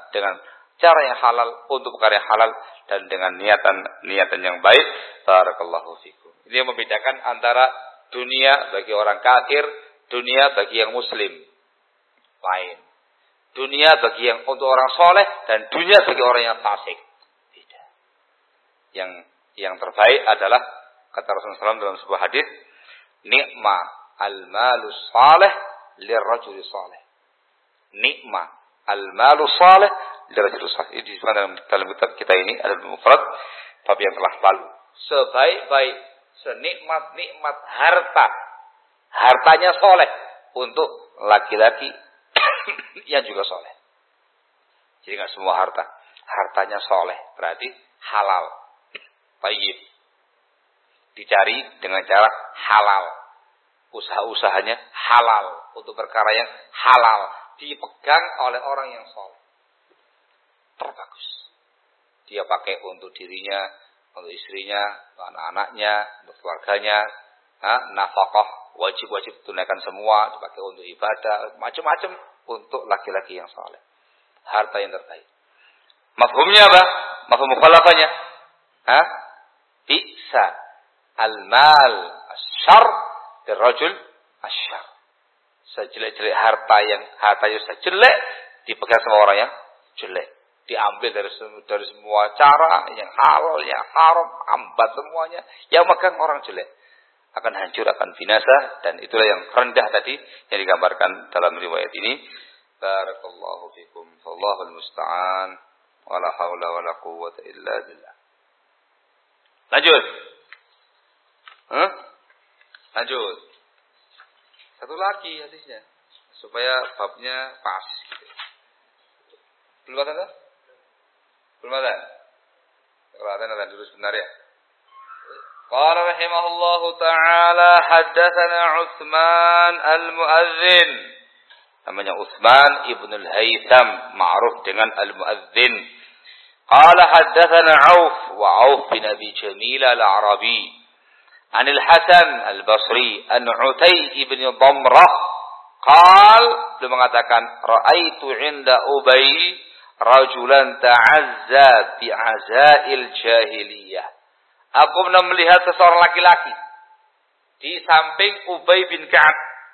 dengan cara yang halal untuk perkara yang halal dan dengan niatan niatan yang baik. Barakallahu fikum. Ini yang membedakan antara dunia bagi orang kafir, dunia bagi yang muslim. Lain. Dunia bagi yang untuk orang soleh dan dunia bagi orang yang fasik. Beda. Yang yang terbaik adalah kata Rasulullah shallallahu alaihi wasallam dalam sebuah hadis, nikma al-malus salih lirrajuli salih. Nikma al-malus salih lirrajuli salih. Ini disebutkan dalam dalam kitab kita ini ada mufrad bab yang telah lalu. Sebaik-baik, senikmat-nikmat harta, hartanya soleh untuk laki-laki yang juga soleh. Jadi nggak semua harta, hartanya soleh berarti halal, baik. Dicari dengan cara halal, usaha-usahanya halal untuk perkara yang halal, dipegang oleh orang yang soleh. Terbagus. Dia pakai untuk dirinya, untuk istrinya, untuk anak-anaknya, untuk keluarganya, nah, nafkah wajib-wajib tunaikan semua, dipakai untuk ibadah, macam-macam untuk laki-laki yang saleh. Harta yang terbaik. Mafhumnya apa? Mafhum mukhalafahnya? Hah? Bisa al-mal asyar dirrajul asyar. Sejelek-jelek harta yang hartanya sejelek dipegang sama orang yang jelek. Diambil dari dari semua cara yang halal, yang haram, ambat semuanya. Yang megang orang jelek akan hancur, akan binasa, dan itulah yang rendah tadi yang digambarkan dalam riwayat ini. Barakallahu fikum. Wallahul musta'an. Wala haula wala quwwata illa billah. Lanjut. Huh? Lanjut. Satu lagi hadisnya supaya babnya pas gitu. Belum ada kan? Belum ada. Kalau ada nanti dulu sebentar ya. Qala rahimahullahu ta'ala haddatsana Utsman al-Mu'adzin. Namanya Utsman ibn al-Haytham, ma'ruf dengan al-Mu'adzin. Qala haddatsana Auf wa Auf bin Abi Jamil al-Arabi. An al-Hasan al-Basri an Utay ibn Damrah. Qal, beliau mengatakan ra'aitu 'inda Ubay rajulan ta'azza bi'azail jahiliyah. Aku pernah melihat seseorang laki-laki di samping Ubay bin Ka'ab.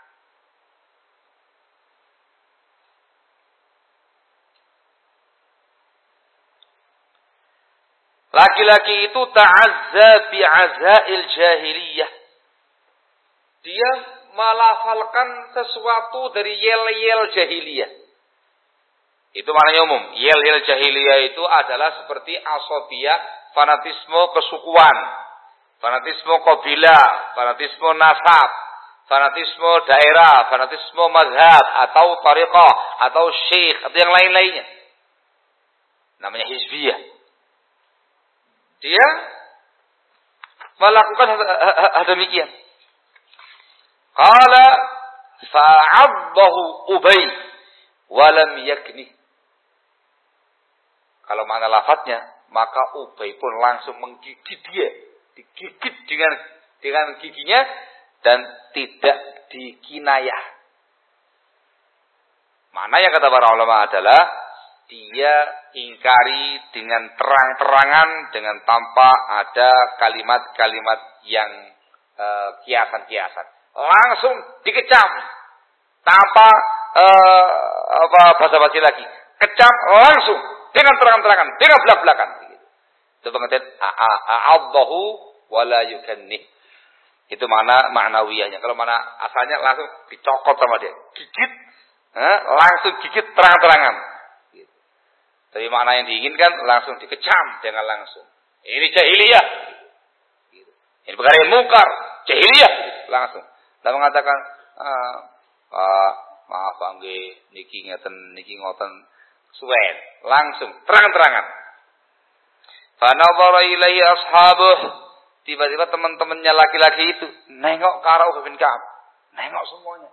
Laki-laki itu ta'azza bi'azail jahiliyah. Dia melafalkan sesuatu dari yel-yel jahiliyah. Itu maknanya umum. Yel-yel jahiliyah itu adalah seperti asobiyah, fanatisme kesukuan, fanatisme kabilah, fanatisme nasab, fanatisme daerah, fanatisme mazhab, atau tariqah, atau syekh, atau yang lain-lainnya. Namanya hizbiyah. Dia melakukan hal demikian. Qala fa'abbahu Ubay walam yakni. Kalau mana lafadznya, maka Ubay pun langsung menggigit dia, digigit dengan dengan giginya dan tidak dikinayah. Mana yang kata para ulama adalah dia ingkari dengan terang-terangan, dengan tanpa ada kalimat-kalimat yang uh, kiasan-kiasan. Langsung dikecam tanpa uh, apa basa-basi lagi. Kecam langsung dengan terang-terangan, dengan belak-belakan. Itu pengertian a'adzahu wala yukannih. Itu mana maknawiyahnya. Kalau mana asalnya langsung dicokot sama dia, gigit, eh, langsung gigit terang-terangan. Gitu. Tapi makna yang diinginkan langsung dikecam, jangan langsung. Ini jahiliyah. Gitu. Ini perkara yang mungkar, jahiliyah. Gitu. Langsung. Lalu mengatakan, ah, ah, maaf angge, niki ngeten, niki ngoten, suwen, langsung terang-terangan. Fanadhara ilaihi ashabuh. Tiba-tiba teman-temannya laki-laki itu nengok ke arah Ubay bin Ka'ab. Nengok semuanya.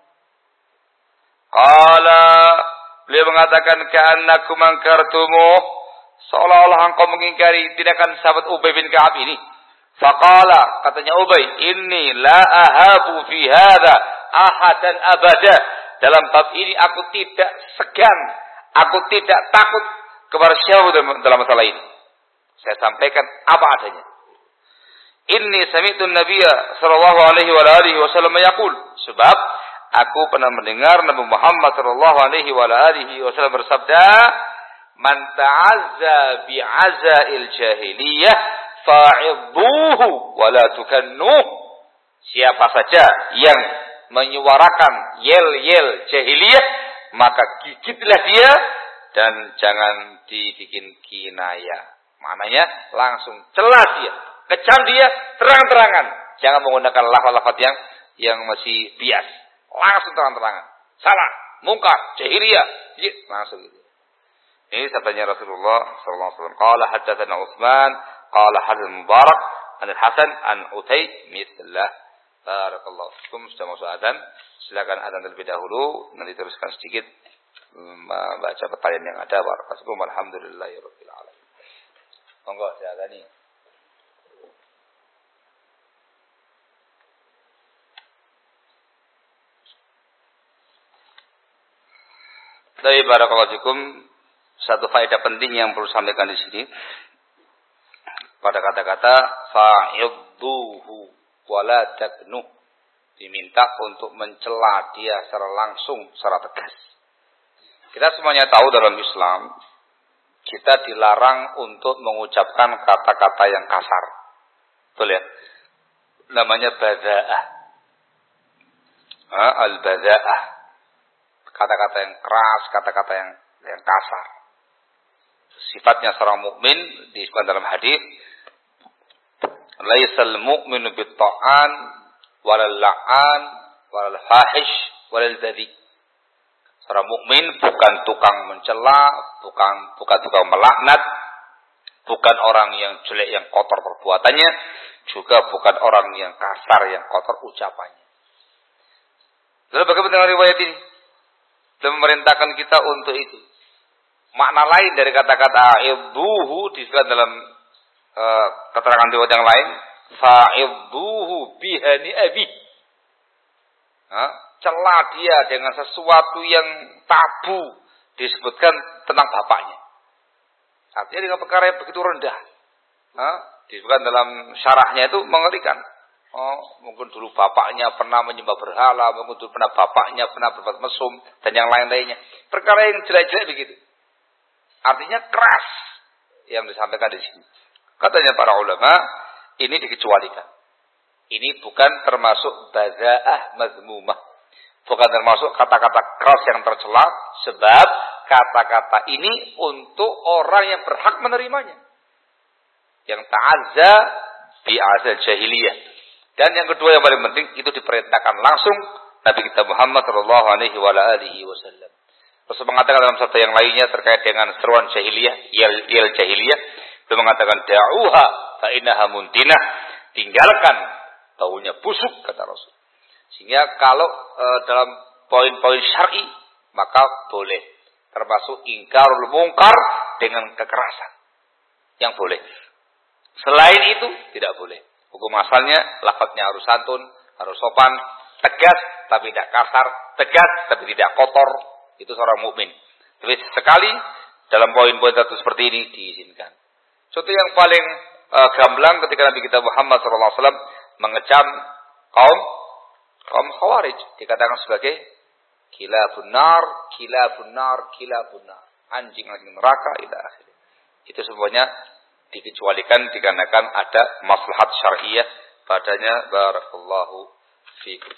Qala, beliau mengatakan ka'annakum ankartumuh, seolah-olah engkau mengingkari tindakan sahabat Ubay bin Ka'ab ini. Faqala, katanya Ubay, inni la ahabu fi hadza ahadan abada. Dalam bab ini aku tidak segan, aku tidak takut kepada siapa dalam masalah ini? Saya sampaikan apa adanya. Inni sami'tu an-nabiyya sallallahu alaihi wa alihi wasallam yaqul, sebab aku pernah mendengar Nabi Muhammad sallallahu alaihi wa alihi wasallam bersabda, man ta'azza bi'azail jahiliyah fa'idhuhu wa la tukannuh. Siapa saja yang menyuarakan yel-yel jahiliyah, maka gigitlah dia dan jangan dibikin kinayah. Maknanya langsung celah dia, kecam dia terang-terangan. Jangan menggunakan lafaz-lafaz yang yang masih bias. Langsung terang-terangan. Salah, mungkar, jahiliyah, langsung gitu. Ini sabdanya Rasulullah sallallahu alaihi wasallam. Qala haddatsana Utsman, qala hadzal Mubarak, an Hasan an Utay mithlah. Barakallahu fikum. Sudah masuk azan. Silakan azan terlebih dahulu, nanti teruskan sedikit membaca pertanyaan yang ada. Barakallahu fikum. Alhamdulillahirabbil alamin. Monggo saya azani. Dari barakallahu fikum, satu faedah penting yang perlu sampaikan di sini pada kata-kata fa'idduhu wala taknuh, diminta untuk mencela dia secara langsung, secara tegas. Kita semuanya tahu dalam Islam kita dilarang untuk mengucapkan kata-kata yang kasar. Betul ya? Namanya badza'ah. Al-badza'ah. Kata-kata yang keras, kata-kata yang yang kasar. Sifatnya seorang mukmin disebutkan dalam hadis, laisal mu'minu bit-ta'an walal la'an walal fahish walal badhi. Seorang mukmin bukan tukang mencela, bukan bukan tukang melaknat, bukan orang yang jelek yang kotor perbuatannya, juga bukan orang yang kasar yang kotor ucapannya. Lalu bagaimana dengan riwayat ini? Dan memerintahkan kita untuk itu. Makna lain dari kata-kata idduhu disebutkan dalam uh, keterangan riwayat yang lain, fa'idduhu bihani abi. Nah, cela dia dengan sesuatu yang tabu, disebutkan tentang bapaknya. Artinya dengan perkara yang begitu rendah. Nah, disebutkan dalam syarahnya itu mengerikan. Oh, mungkin dulu bapaknya pernah menyembah berhala, mungkin dulu pernah bapaknya pernah berbuat mesum dan yang lain-lainnya. Perkara yang jelek-jelek begitu. Artinya keras yang disampaikan di sini. Katanya para ulama, ini dikecualikan. Ini bukan termasuk badza'ah mazmumah. Bukan termasuk kata-kata keras yang tercela, sebab kata-kata ini untuk orang yang berhak menerimanya. Yang ta'azza bi'azal jahiliyah. Dan yang kedua yang paling penting, itu diperintahkan langsung Nabi kita Muhammad sallallahu alaihi wasallam. Rasul mengatakan dalam sabda yang lainnya terkait dengan seruan jahiliyah, yel, yel jahiliyah, beliau mengatakan da'uha fa innaha muntinah, tinggalkan, baunya busuk, kata Rasul. Sehingga kalau e, dalam poin-poin syar'i maka boleh, termasuk ingkarul mungkar dengan kekerasan yang boleh. Selain itu tidak boleh. Hukum asalnya lafadznya harus santun, harus sopan, tegas tapi tidak kasar, tegas tapi tidak kotor. Itu seorang mukmin. Tapi sekali dalam poin-poin tertentu seperti ini diizinkan. Contoh yang paling uh, gamblang ketika Nabi kita Muhammad sallallahu alaihi wasallam mengecam kaum kaum Khawarij, dikatakan sebagai kilabun nar, kilabun nar, kilabun nar, anjing-anjing neraka ila akhir. Itu semuanya dikecualikan dikarenakan ada maslahat syar'iyah padanya. Barakallahu fiikum.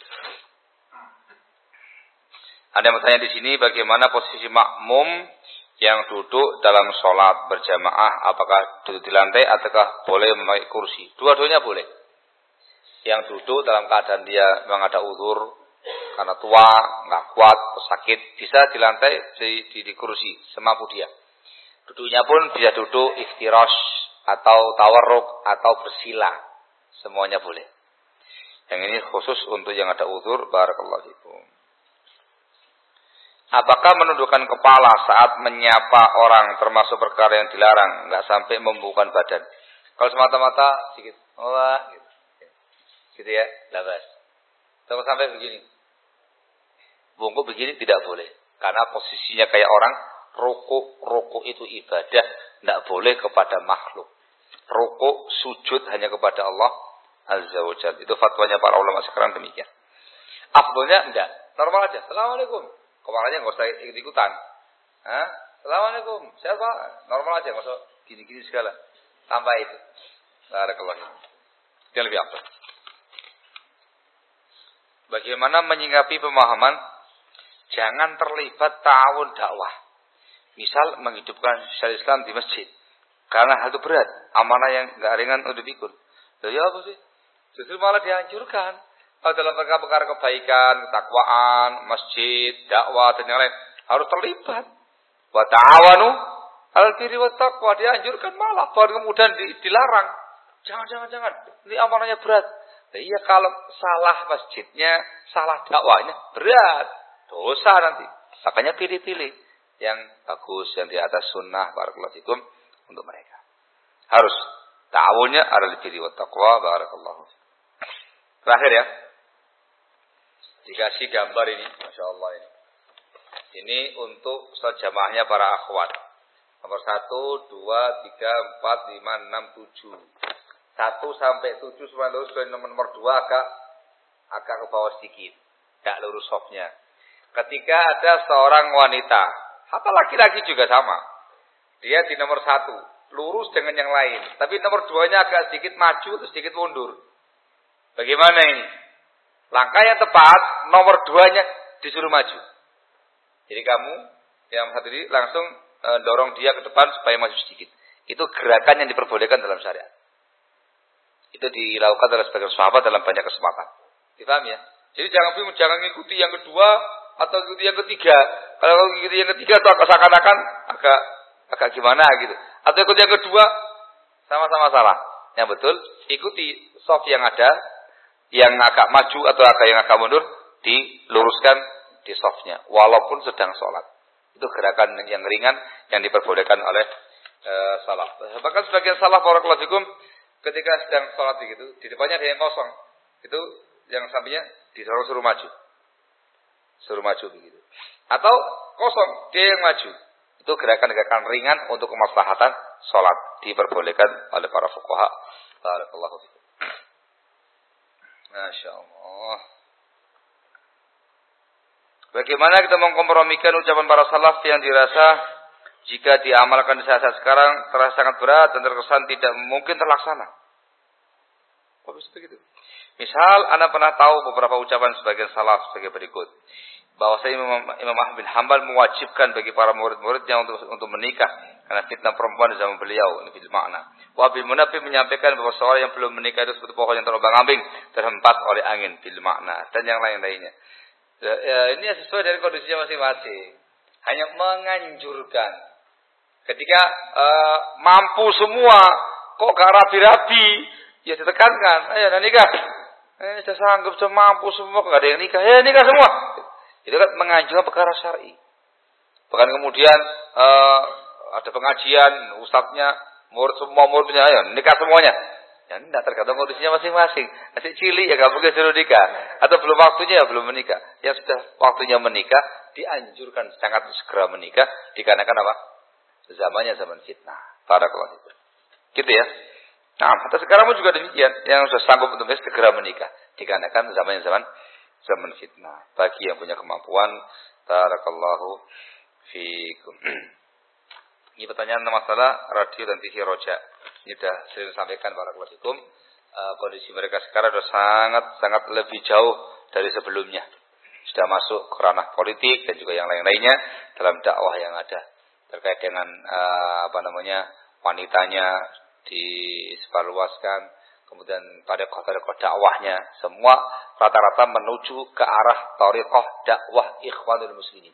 Ada yang bertanya di sini, bagaimana posisi makmum yang duduk dalam sholat berjamaah, apakah duduk di lantai ataukah boleh memakai kursi? Dua-duanya boleh. Yang duduk dalam keadaan dia memang ada uzur karena tua, nggak kuat, atau sakit, bisa di lantai, di, di, di kursi semampu dia. Duduknya pun bisa duduk iftirash atau tawarruk atau bersila, semuanya boleh. Yang ini khusus untuk yang ada uzur. Barakallahu fikum. Apakah menundukkan kepala saat menyapa orang termasuk perkara yang dilarang, nggak sampai membubuhkan badan? Kalau semata-mata sedikit, wah, gitu, gitu ya, labas. Kalau sampai begini, bungkuk begini tidak boleh, karena posisinya kayak orang Rukuk, rukuk itu ibadah, tidak boleh kepada makhluk. Rukuk, sujud hanya kepada Allah Azza wa Jalla. Itu fatwanya para ulama sekarang demikian. Afdolnya enggak, normal aja. Assalamualaikum. Kepalanya nggak usah ikut-ikutan. Hah? Assalamualaikum. Siapa? Normal aja, nggak usah gini-gini segala. Tambah itu. Barakallahu fiik. Yang lebih afdal. Bagaimana menyikapi pemahaman jangan terlibat ta'awun dakwah. Misal menghidupkan syariat Islam di masjid. Karena hal itu berat, amanah yang enggak ringan untuk dipikul. Jadi apa sih? Justru malah dianjurkan. Kalau dalam perkara-perkara kebaikan, ketakwaan, masjid, dakwah dan yang lain harus terlibat. Wa ta'awanu 'alal birri wat taqwa, dianjurkan malah baru kemudian dilarang. Jangan jangan jangan. Ini amanahnya berat. Nah, iya kalau salah masjidnya, salah dakwahnya berat. Dosa nanti. Makanya pilih-pilih yang bagus, yang di atas sunnah, barakallahu fikum, untuk mereka. Harus ta'awunnya 'alal birri wat taqwa, barakallahu. Terakhir ya. Dikasih gambar ini, Masya Allah ini. Ini untuk jamaahnya para akhwat. Nomor satu, dua, tiga, empat, lima, enam, tujuh. Satu sampai tujuh semua lurus. Nomor nomor dua agak agak ke bawah sedikit, tidak lurus softnya. Ketika ada seorang wanita, atau laki-laki juga sama, dia di nomor satu lurus dengan yang lain, tapi nomor duanya agak sedikit maju atau sedikit mundur. Bagaimana ini? Langkah yang tepat, nomor duanya disuruh maju. Jadi kamu yang satu ini langsung e, dorong dia ke depan supaya maju sedikit. Itu gerakan yang diperbolehkan dalam syariat. Itu dilakukan oleh sebagian sahabat dalam banyak kesempatan. Dipahami ya? Jadi jangan bingung, jangan ngikuti yang kedua atau ikuti yang ketiga. Kalau ikuti yang ketiga itu agak seakan-akan agak agak gimana gitu. Atau ikuti yang kedua sama-sama salah. Yang betul ikuti soft yang ada, yang agak maju atau agak yang agak mundur diluruskan di softnya, walaupun sedang sholat. Itu gerakan yang ringan yang diperbolehkan oleh e, salaf. Bahkan sebagian salaf barakallahu fikum ketika sedang sholat begitu, di depannya ada yang kosong, itu yang sampingnya disuruh suruh maju, suruh maju begitu. Atau kosong, dia yang maju. Itu gerakan-gerakan ringan untuk kemaslahatan sholat, diperbolehkan oleh para fuqaha. Barakallahu fikum. Masya Allah. Bagaimana kita mengkompromikan ucapan para salaf yang dirasa jika diamalkan di saat-saat sekarang terasa sangat berat dan terkesan tidak mungkin terlaksana? Kok bisa begitu? Misal, Anda pernah tahu beberapa ucapan sebagian salaf sebagai berikut. Bahwasanya Imam, Imam Ahmad bin Hanbal mewajibkan bagi para murid-muridnya untuk untuk menikah karena fitnah perempuan di zaman beliau. Ini bil makna. Wabil Munafi menyampaikan bahwa seorang yang belum menikah itu seperti pohon yang terombang-ambing terhempas oleh angin bil makna dan yang lain-lainnya. Ya, ya, ini sesuai dari kondisinya masing-masing. Hanya menganjurkan. Ketika uh, mampu semua, kok gak rabi-rabi, ya ditekankan. Ayo, nah nikah. Eh, sudah sanggup, sudah mampu semua, kok gak ada yang nikah. Ya nikah semua. Itu kan menganjurkan perkara syar'i. Bahkan kemudian uh, ada pengajian, ustadznya, murid semua muridnya, ayo nikah semuanya. Ya tidak, tergantung kondisinya masing-masing. Masih cilik ya gak mungkin suruh nikah. Atau belum waktunya ya belum menikah. Ya sudah waktunya menikah, dianjurkan sangat segera menikah. Dikarenakan apa? Zamannya zaman fitnah. Barakallahu fikum. Gitu ya. Nah, atau sekarang pun juga demikian. Yang sudah sanggup untuk segera menikah. Dikarenakan zamannya zaman zaman fitnah. Bagi yang punya kemampuan. Barakallahu fikum. Ini pertanyaan masalah radio dan T V Roja. Ini sudah sering sampaikan barakallahu fikum. Uh, kondisi mereka sekarang sudah sangat sangat lebih jauh dari sebelumnya. Sudah masuk ke ranah politik dan juga yang lain-lainnya dalam dakwah yang ada terkait dengan uh, apa namanya wanitanya disebarluaskan, kemudian pada kota-kota dakwahnya semua rata-rata menuju ke arah thariqah dakwah ikhwanul muslimin.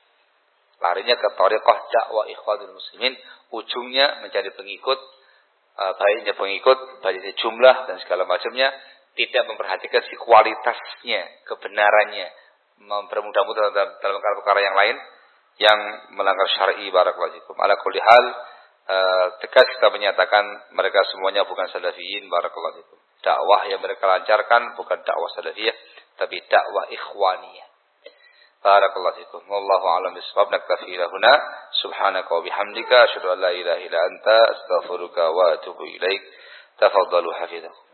Larinya ke thariqah dakwah ikhwanul muslimin, ujungnya mencari pengikut, uh, baiknya pengikut, baiknya jumlah dan segala macamnya, tidak memperhatikan si kualitasnya, kebenarannya, mempermudah-mudah dalam, dalam perkara yang lain yang melanggar syar'i. Barakallahu fikum. Ala kulli hal, uh, tegas kita menyatakan mereka semuanya bukan salafiyin. Barakallahu fikum. Dakwah yang mereka lancarkan bukan dakwah salafiyah, tapi dakwah ikhwaniyah. Barakallahu fikum. Wallahu a'lam bishawab. Naktafi lahuna. Subhanaka wa bihamdika asyhadu an la ilaha illa anta astaghfiruka wa atubu ilaik. Tafadhalu hafizakum.